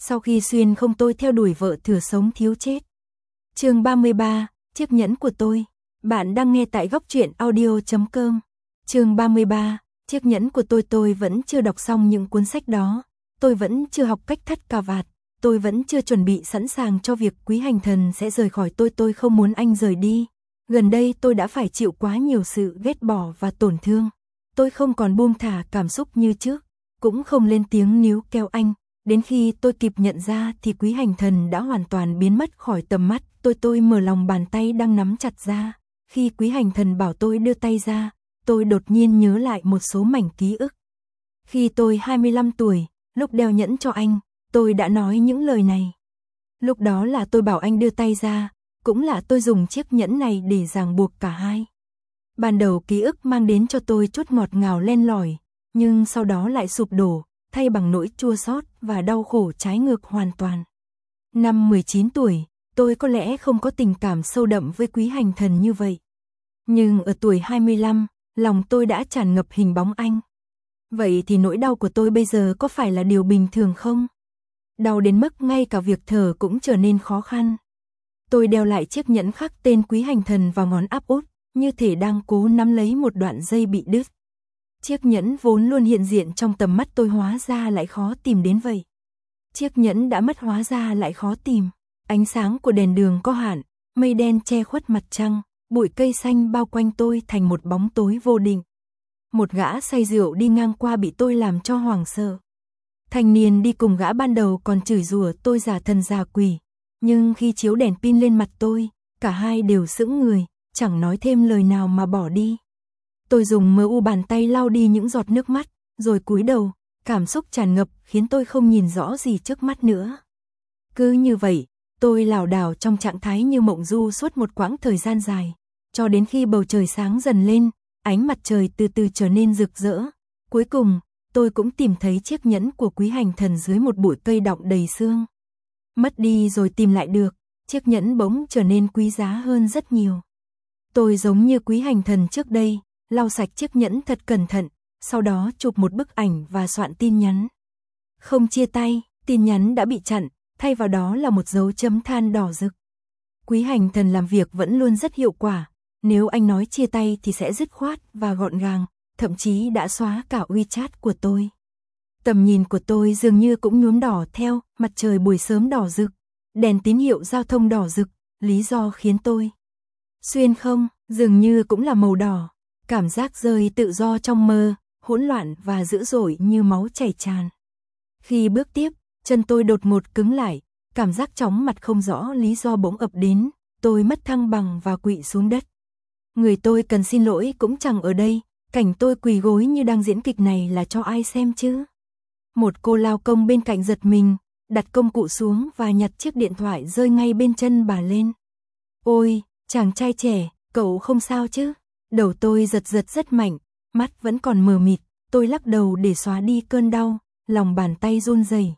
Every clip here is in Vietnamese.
Sau khi xuyên không tôi theo đuổi vợ thừa sống thiếu chết. Chương 33, chiếc nhẫn của tôi. Bạn đang nghe tại góc truyện audio.com. Chương 33, chiếc nhẫn của tôi vẫn chưa đọc xong những cuốn sách đó. Tôi vẫn chưa học cách thắt cà vạt. Tôi vẫn chưa chuẩn bị sẵn sàng cho việc Quý Hành Thần sẽ rời khỏi tôi không muốn anh rời đi. Gần đây tôi đã phải chịu quá nhiều sự ghét bỏ và tổn thương. Tôi không còn buông thả cảm xúc như trước, cũng không lên tiếng níu kéo anh. Đến khi tôi kịp nhận ra thì Quý Hành Thần đã hoàn toàn biến mất khỏi tầm mắt. Tôi mở lòng bàn tay đang nắm chặt ra. Khi Quý Hành Thần bảo tôi đưa tay ra, tôi đột nhiên nhớ lại một số mảnh ký ức. Khi tôi 25 tuổi, lúc đeo nhẫn cho anh, tôi đã nói những lời này. Lúc đó là tôi bảo anh đưa tay ra, cũng là tôi dùng chiếc nhẫn này để ràng buộc cả hai. Ban đầu ký ức mang đến cho tôi chút ngọt ngào len lỏi, nhưng sau đó lại sụp đổ, thay bằng nỗi chua xót và đau khổ trái ngược hoàn toàn. Năm 19 tuổi, tôi có lẽ không có tình cảm sâu đậm với Quý Hành Thần như vậy. Nhưng ở tuổi 25, lòng tôi đã tràn ngập hình bóng anh. Vậy thì nỗi đau của tôi bây giờ có phải là điều bình thường không? Đau đến mức ngay cả việc thở cũng trở nên khó khăn. Tôi đeo lại chiếc nhẫn khắc tên Quý Hành Thần vào ngón áp út, như thể đang cố nắm lấy một đoạn dây bị đứt. Chiếc nhẫn vốn luôn hiện diện trong tầm mắt tôi hóa ra lại khó tìm đến vậy. Chiếc nhẫn đã mất hóa ra lại khó tìm. Ánh sáng của đèn đường có hạn, mây đen che khuất mặt trăng, bụi cây xanh bao quanh tôi thành một bóng tối vô định. Một gã say rượu đi ngang qua bị tôi làm cho hoảng sợ. Thanh niên đi cùng gã ban đầu còn chửi rủa tôi giả thần giả quỷ, nhưng khi chiếu đèn pin lên mặt tôi, cả hai đều sững người, chẳng nói thêm lời nào mà bỏ đi. Tôi dùng mờ u bàn tay lau đi những giọt nước mắt, rồi cúi đầu, cảm xúc tràn ngập khiến tôi không nhìn rõ gì trước mắt nữa. Cứ như vậy, tôi lảo đảo trong trạng thái như mộng du suốt một quãng thời gian dài, cho đến khi bầu trời sáng dần lên, ánh mặt trời từ từ trở nên rực rỡ. Cuối cùng, tôi cũng tìm thấy chiếc nhẫn của Quý Hành Thần dưới một bụi cây đọng đầy sương. Mất đi rồi tìm lại được, chiếc nhẫn bỗng trở nên quý giá hơn rất nhiều. Tôi giống như Quý Hành Thần trước đây, lau sạch chiếc nhẫn thật cẩn thận, sau đó chụp một bức ảnh và soạn tin nhắn. Không chia tay, tin nhắn đã bị chặn, thay vào đó là một dấu chấm than đỏ rực. Quý Hành Thần làm việc vẫn luôn rất hiệu quả, nếu anh nói chia tay thì sẽ dứt khoát và gọn gàng, thậm chí đã xóa cả WeChat của tôi. Tầm nhìn của tôi dường như cũng nhuốm đỏ theo, mặt trời buổi sớm đỏ rực, đèn tín hiệu giao thông đỏ rực, lý do khiến tôi xuyên không, dường như cũng là màu đỏ. Cảm giác rơi tự do trong mơ, hỗn loạn và dữ dội như máu chảy tràn. Khi bước tiếp, chân tôi đột ngột cứng lại, cảm giác chóng mặt không rõ lý do bỗng ập đến, tôi mất thăng bằng và quỵ xuống đất. Người tôi cần xin lỗi cũng chẳng ở đây, cảnh tôi quỳ gối như đang diễn kịch này là cho ai xem chứ? Một cô lao công bên cạnh giật mình, đặt công cụ xuống và nhặt chiếc điện thoại rơi ngay bên chân bà lên. Ôi, chàng trai trẻ, cậu không sao chứ? Đầu tôi giật rất mạnh, mắt vẫn còn mờ mịt, tôi lắc đầu để xóa đi cơn đau, lòng bàn tay run rẩy.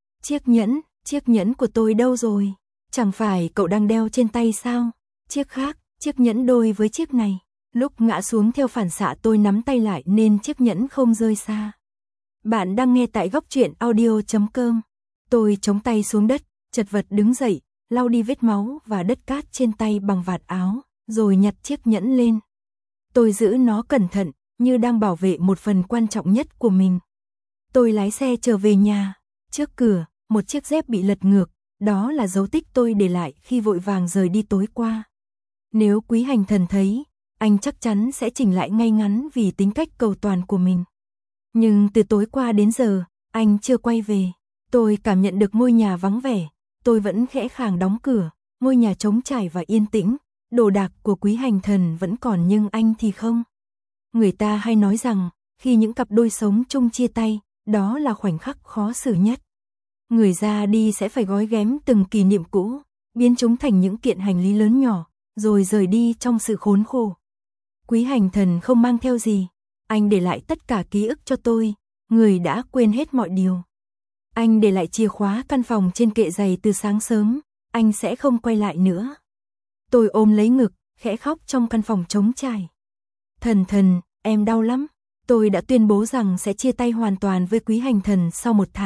Chiếc nhẫn của tôi đâu rồi? Chẳng phải cậu đang đeo trên tay sao? Chiếc khác, chiếc nhẫn đôi với chiếc này. Lúc ngã xuống theo phản xạ tôi nắm tay lại nên chiếc nhẫn không rơi xa. Bạn đang nghe tại góc truyện audio.com. Tôi chống tay xuống đất, chật vật đứng dậy, lau đi vết máu và đất cát trên tay bằng vạt áo, rồi nhặt chiếc nhẫn lên. Tôi giữ nó cẩn thận, như đang bảo vệ một phần quan trọng nhất của mình. Tôi lái xe trở về nhà. Trước cửa, một chiếc dép bị lật ngược, đó là dấu tích tôi để lại khi vội vàng rời đi tối qua. Nếu Quý Hành Thần thấy, anh chắc chắn sẽ chỉnh lại ngay ngắn vì tính cách cầu toàn của mình. Nhưng từ tối qua đến giờ, anh chưa quay về. Tôi cảm nhận được ngôi nhà vắng vẻ, tôi vẫn khẽ khàng đóng cửa, ngôi nhà trống trải và yên tĩnh. Đồ đạc của Quý Hành Thần vẫn còn nhưng anh thì không. Người ta hay nói rằng, khi những cặp đôi sống chung chia tay, đó là khoảnh khắc khó xử nhất. Người ra đi sẽ phải gói ghém từng kỷ niệm cũ, biến chúng thành những kiện hành lý lớn nhỏ, rồi rời đi trong sự khốn khổ. Quý Hành Thần không mang theo gì, anh để lại tất cả ký ức cho tôi, người đã quên hết mọi điều. Anh để lại chìa khóa căn phòng trên kệ giày từ sáng sớm, anh sẽ không quay lại nữa. Tôi ôm lấy ngực, khẽ khóc trong căn phòng trống trải. Thần, em đau lắm. Tôi đã tuyên bố rằng sẽ chia tay hoàn toàn với Quý Hành Thần sau 1 tháng,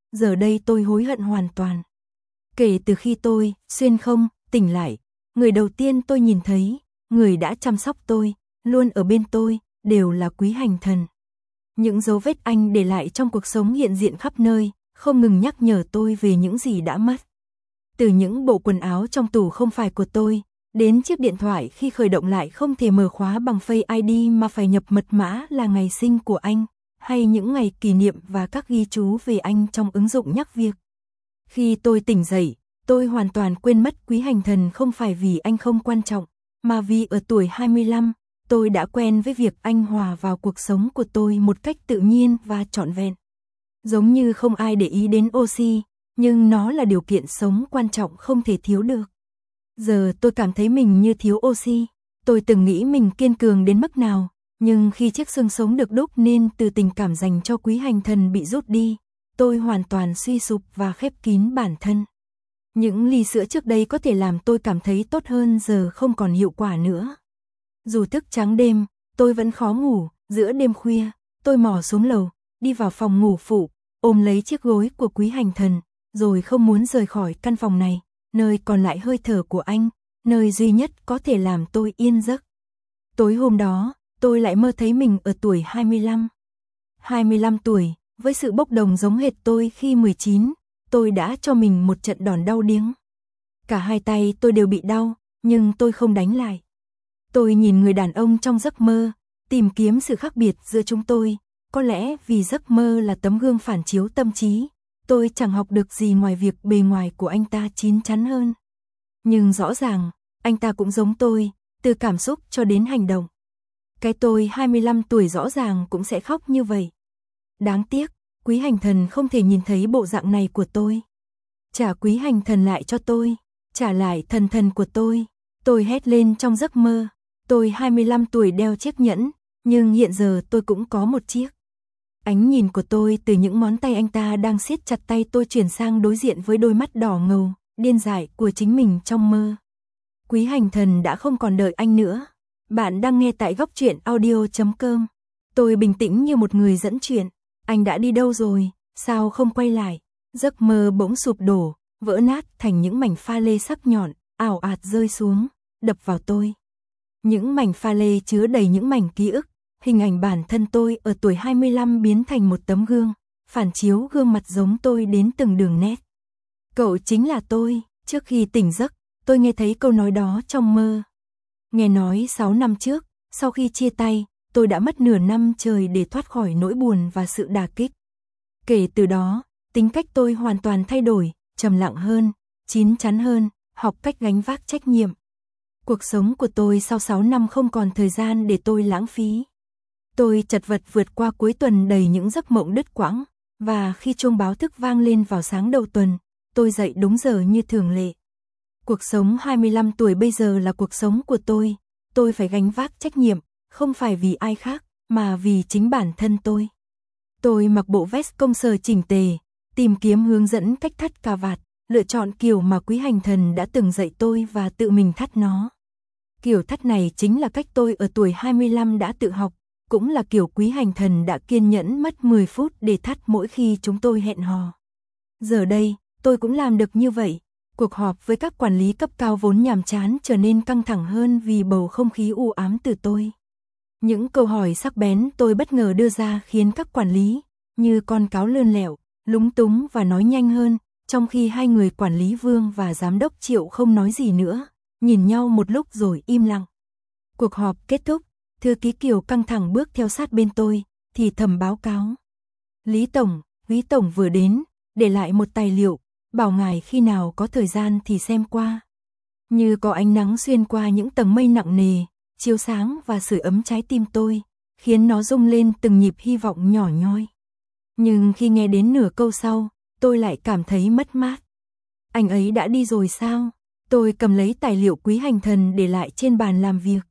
Giờ đây tôi hối hận hoàn toàn. Kể từ khi tôi, xuyên không, tỉnh lại, người đầu tiên tôi nhìn thấy, người đã chăm sóc tôi, luôn ở bên tôi, đều là Quý Hành Thần. Những dấu vết anh để lại trong cuộc sống hiện diện khắp nơi, không ngừng nhắc nhở tôi về những gì đã mất. Từ những bộ quần áo trong tủ không phải của tôi, đến chiếc điện thoại khi khởi động lại không thể mở khóa bằng Face ID mà phải nhập mật mã là ngày sinh của anh, hay những ngày kỷ niệm và các ghi chú về anh trong ứng dụng nhắc việc. Khi tôi tỉnh dậy, tôi hoàn toàn quên mất Quý Hành Thần không phải vì anh không quan trọng, mà vì ở tuổi 25, tôi đã quen với việc anh hòa vào cuộc sống của tôi một cách tự nhiên và trọn vẹn. Giống như không ai để ý đến oxy, nhưng nó là điều kiện sống quan trọng không thể thiếu được. Giờ tôi cảm thấy mình như thiếu oxy. Tôi từng nghĩ mình kiên cường đến mức nào, nhưng khi chiếc xương sống được đúc nên từ tình cảm dành cho Quý Hành Thần bị rút đi, tôi hoàn toàn suy sụp và khép kín bản thân. Những ly sữa trước đây có thể làm tôi cảm thấy tốt hơn giờ không còn hiệu quả nữa. Dù thức trắng đêm, tôi vẫn khó ngủ. Giữa đêm khuya, tôi mò xuống lầu, đi vào phòng ngủ phụ, ôm lấy chiếc gối của Quý Hành Thần, rồi không muốn rời khỏi căn phòng này, nơi còn lại hơi thở của anh, nơi duy nhất có thể làm tôi yên giấc. Tối hôm đó, tôi lại mơ thấy mình ở tuổi 25. 25 tuổi, với sự bốc đồng giống hệt tôi khi 19, tôi đã cho mình một trận đòn đau điếng. Cả hai tay tôi đều bị đau, nhưng tôi không đánh lại. Tôi nhìn người đàn ông trong giấc mơ, tìm kiếm sự khác biệt giữa chúng tôi, có lẽ vì giấc mơ là tấm gương phản chiếu tâm trí, tôi chẳng học được gì ngoài việc bề ngoài của anh ta chín chắn hơn. Nhưng rõ ràng, anh ta cũng giống tôi, từ cảm xúc cho đến hành động. Cái tôi 25 tuổi rõ ràng cũng sẽ khóc như vậy. Đáng tiếc, Quý Hành Thần không thể nhìn thấy bộ dạng này của tôi. Trả Quý Hành Thần lại cho tôi, trả lại thần thần của tôi. Tôi hét lên trong giấc mơ. Tôi 25 tuổi đeo chiếc nhẫn, nhưng hiện giờ tôi cũng có một chiếc. Ánh nhìn của tôi từ những ngón tay anh ta đang siết chặt tay tôi chuyển sang đối diện với đôi mắt đỏ ngầu, điên dại của chính mình trong mơ. Quý Hành Thần đã không còn đợi anh nữa. Bạn đang nghe tại Góc Truyện Audio.com. Tôi bình tĩnh như một người dẫn chuyện. Anh đã đi đâu rồi, sao không quay lại? Giấc mơ bỗng sụp đổ, vỡ nát thành những mảnh pha lê sắc nhọn, ảo ạt rơi xuống, đập vào tôi. Những mảnh pha lê chứa đầy những mảnh ký ức, hình ảnh bản thân tôi ở tuổi 25 biến thành một tấm gương, phản chiếu gương mặt giống tôi đến từng đường nét. Cậu chính là tôi. Trước khi tỉnh giấc, tôi nghe thấy câu nói đó trong mơ. Nghe nói 6 năm trước, sau khi chia tay, tôi đã mất nửa năm trời để thoát khỏi nỗi buồn và sự đả kích. Kể từ đó, tính cách tôi hoàn toàn thay đổi, trầm lặng hơn, chín chắn hơn, học cách gánh vác trách nhiệm. Cuộc sống của tôi sau 6 năm không còn thời gian để tôi lãng phí. Tôi chật vật vượt qua cuối tuần đầy những giấc mộng đứt quãng, và khi chuông báo thức vang lên vào sáng đầu tuần, tôi dậy đúng giờ như thường lệ. Cuộc sống 25 tuổi bây giờ là cuộc sống của tôi phải gánh vác trách nhiệm, không phải vì ai khác, mà vì chính bản thân tôi. Tôi mặc bộ vest công sở chỉnh tề, tìm kiếm hướng dẫn cách thắt cà vạt, lựa chọn kiểu mà Quý Hành Thần đã từng dạy tôi và tự mình thắt nó. Kiểu thắt này chính là cách tôi ở tuổi 25 đã tự học, cũng là kiểu Quý Hành Thần đã kiên nhẫn mất 10 phút để thắt mỗi khi chúng tôi hẹn hò. Giờ đây, tôi cũng làm được như vậy. Cuộc họp với các quản lý cấp cao vốn nhàm chán trở nên căng thẳng hơn vì bầu không khí u ám từ tôi. Những câu hỏi sắc bén tôi bất ngờ đưa ra khiến các quản lý, như con cáo lươn lẹo, lúng túng và nói nhanh hơn, trong khi hai người quản lý Vương và giám đốc Triệu không nói gì nữa, nhìn nhau một lúc rồi im lặng. Cuộc họp kết thúc, thư ký Kiều căng thẳng bước theo sát bên tôi, thì thầm báo cáo. Lý Tổng vừa đến, để lại một tài liệu, bảo ngài khi nào có thời gian thì xem qua. Như có ánh nắng xuyên qua những tầng mây nặng nề, chiếu sáng và sưởi ấm trái tim tôi, khiến nó rung lên từng nhịp hy vọng nhỏ nhoi. Nhưng khi nghe đến nửa câu sau, tôi lại cảm thấy mất mát. Anh ấy đã đi rồi sao? Tôi cầm lấy tài liệu Quý Hành Thần để lại trên bàn làm việc.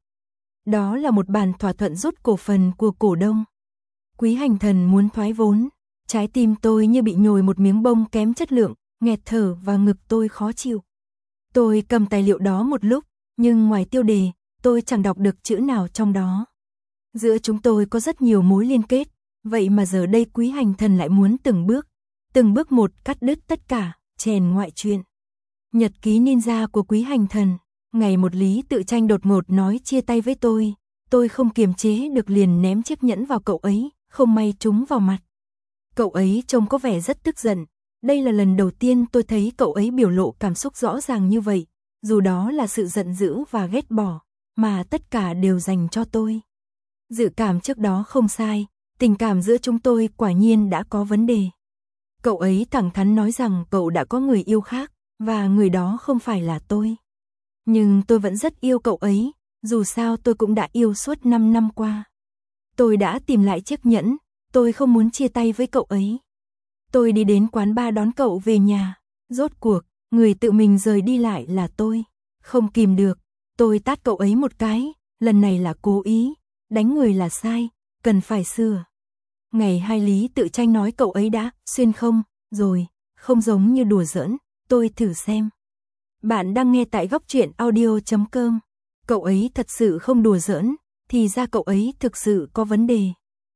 Đó là một bản thỏa thuận rút cổ phần của cổ đông. Quý Hành Thần muốn thoái vốn. Trái tim tôi như bị nhồi một miếng bông kém chất lượng, nghẹt thở và ngực tôi khó chịu. Tôi cầm tài liệu đó một lúc, nhưng ngoài tiêu đề, tôi chẳng đọc được chữ nào trong đó. Giữa chúng tôi có rất nhiều mối liên kết, vậy mà giờ đây Quý Hành Thần lại muốn từng bước từng bước một cắt đứt tất cả, chèn ngoại truyện. Nhật ký ninja của Quý Hành Thần. Ngày một Lý Tự Tranh đột ngột nói chia tay với tôi không kiềm chế được liền ném chiếc nhẫn vào cậu ấy, không may trúng vào mặt. Cậu ấy trông có vẻ rất tức giận, đây là lần đầu tiên tôi thấy cậu ấy biểu lộ cảm xúc rõ ràng như vậy, dù đó là sự giận dữ và ghét bỏ, mà tất cả đều dành cho tôi. Dự cảm trước đó không sai, tình cảm giữa chúng tôi quả nhiên đã có vấn đề. Cậu ấy thẳng thắn nói rằng cậu đã có người yêu khác, và người đó không phải là tôi. Nhưng tôi vẫn rất yêu cậu ấy, dù sao tôi cũng đã yêu suốt 5 năm qua. Tôi đã tìm lại chiếc nhẫn, tôi không muốn chia tay với cậu ấy. Tôi đi đến quán bar đón cậu về nhà, rốt cuộc, người tự mình rời đi lại là tôi. Không kìm được, tôi tát cậu ấy một cái, lần này là cố ý, đánh người là sai, cần phải sửa. Ngày 2 Lý Tự Tranh nói cậu ấy đã xuyên không, rồi, không giống như đùa giỡn, tôi thử xem. Bạn đang nghe tại góc truyện audio.com. Cậu ấy thật sự không đùa giỡn, thì ra cậu ấy thực sự có vấn đề.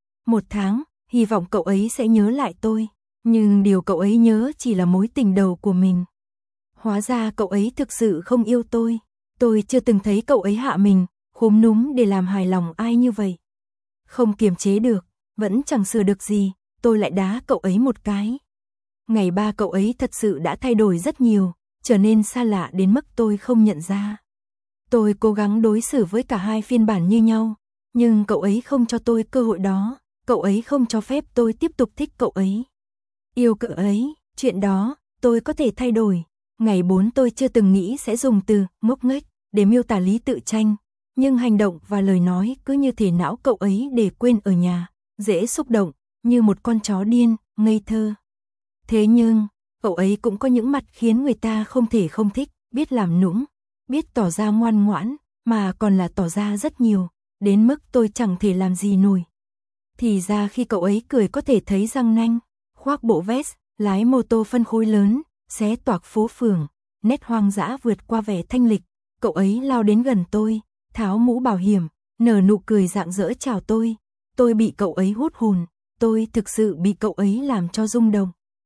1 tháng, hy vọng cậu ấy sẽ nhớ lại tôi, nhưng điều cậu ấy nhớ chỉ là mối tình đầu của mình. Hóa ra cậu ấy thực sự không yêu tôi chưa từng thấy cậu ấy hạ mình, khúm núm để làm hài lòng ai như vậy. Không kiềm chế được, vẫn chẳng sửa được gì, tôi lại đá cậu ấy một cái. Ngày 3 cậu ấy thật sự đã thay đổi rất nhiều, trở nên xa lạ đến mức tôi không nhận ra. Tôi cố gắng đối xử với cả hai phiên bản như nhau, nhưng cậu ấy không cho tôi cơ hội đó, cậu ấy không cho phép tôi tiếp tục thích cậu ấy. Yêu cậu ấy, chuyện đó, tôi có thể thay đổi. Ngày 4 tôi chưa từng nghĩ sẽ dùng từ ngốc nghếch để miêu tả Lý Tự Tranh, nhưng hành động và lời nói cứ như thể não cậu ấy để quên ở nhà, dễ xúc động, như một con chó điên, ngây thơ. Thế nhưng, cậu ấy cũng có những mặt khiến người ta không thể không thích, biết làm nũng, biết tỏ ra ngoan ngoãn, mà còn là tỏ ra rất nhiều, đến mức tôi chẳng thể làm gì nổi. Thì ra khi cậu ấy cười có thể thấy răng nanh, khoác bộ vest, lái mô tô phân khối lớn, xé toạc phố phường, nét hoang dã vượt qua vẻ thanh lịch, cậu ấy lao đến gần tôi, tháo mũ bảo hiểm, nở nụ cười rạng rỡ chào tôi bị cậu ấy hút hồn, tôi thực sự bị cậu ấy làm cho rung động.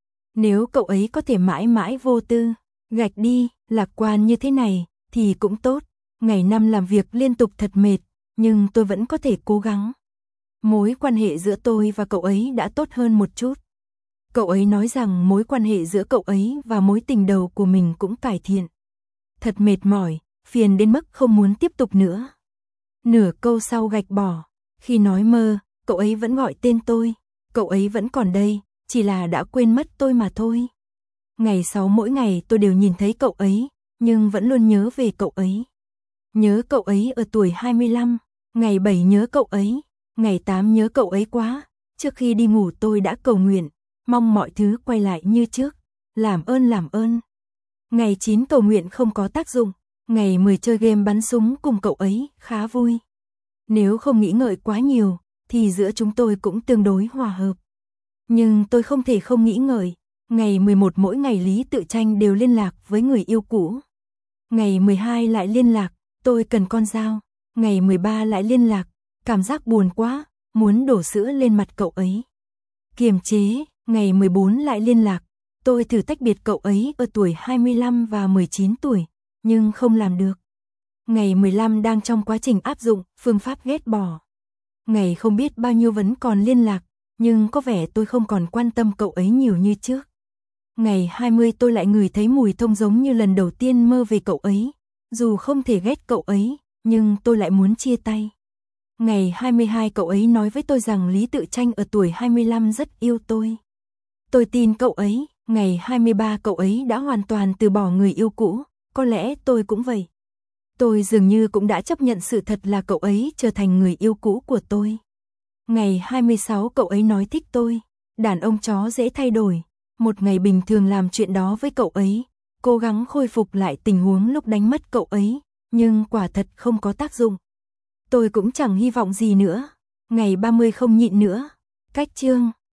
Nếu cậu ấy có thể mãi mãi vô tư, gạch đi, lạc quan như thế này, thì cũng tốt. Ngày năm làm việc liên tục thật mệt, nhưng tôi vẫn có thể cố gắng. Mối quan hệ giữa tôi và cậu ấy đã tốt hơn một chút. Cậu ấy nói rằng mối quan hệ giữa cậu ấy và mối tình đầu của mình cũng cải thiện. Thật mệt mỏi, phiền đến mức không muốn tiếp tục nữa. Nửa câu sau gạch bỏ, khi nói mơ, cậu ấy vẫn gọi tên tôi, cậu ấy vẫn còn đây, chỉ là đã quên mất tôi mà thôi. Ngày 6 mỗi ngày tôi đều nhìn thấy cậu ấy, nhưng vẫn luôn nhớ về cậu ấy. Nhớ cậu ấy ở tuổi 25, ngày 7 nhớ cậu ấy, ngày 8 nhớ cậu ấy quá. Trước khi đi ngủ tôi đã cầu nguyện, mong mọi thứ quay lại như trước, làm ơn. Ngày 9 cầu nguyện không có tác dụng, ngày 10 chơi game bắn súng cùng cậu ấy, khá vui. Nếu không nghĩ ngợi quá nhiều, thì giữa chúng tôi cũng tương đối hòa hợp. Nhưng tôi không thể không nghĩ ngợi, ngày 11 mỗi ngày Lý Tự Tranh đều liên lạc với người yêu cũ. Ngày 12 lại liên lạc, tôi cần con dao. Ngày 13 lại liên lạc, cảm giác buồn quá, muốn đổ sữa lên mặt cậu ấy. Kiềm chế, ngày 14 lại liên lạc, tôi thử tách biệt cậu ấy ở tuổi 25 và 19 tuổi, nhưng không làm được. Ngày 15 đang trong quá trình áp dụng phương pháp ghét bỏ. Ngày không biết bao nhiêu vẫn còn liên lạc, nhưng có vẻ tôi không còn quan tâm cậu ấy nhiều như trước. Ngày 20 tôi lại ngửi thấy mùi thông giống như lần đầu tiên mơ về cậu ấy. Dù không thể ghét cậu ấy, nhưng tôi lại muốn chia tay. Ngày 22 cậu ấy nói với tôi rằng Lý Tự Tranh ở tuổi 25 rất yêu tôi. Tôi tin cậu ấy, ngày 23 cậu ấy đã hoàn toàn từ bỏ người yêu cũ, có lẽ tôi cũng vậy. Tôi dường như cũng đã chấp nhận sự thật là cậu ấy trở thành người yêu cũ của tôi. Ngày 26 cậu ấy nói thích tôi, đàn ông chó dễ thay đổi. Một ngày bình thường làm chuyện đó với cậu ấy, cố gắng khôi phục lại tình huống lúc đánh mất cậu ấy, nhưng quả thật không có tác dụng. Tôi cũng chẳng hy vọng gì nữa. Ngày 30 không nhịn nữa. Cách chương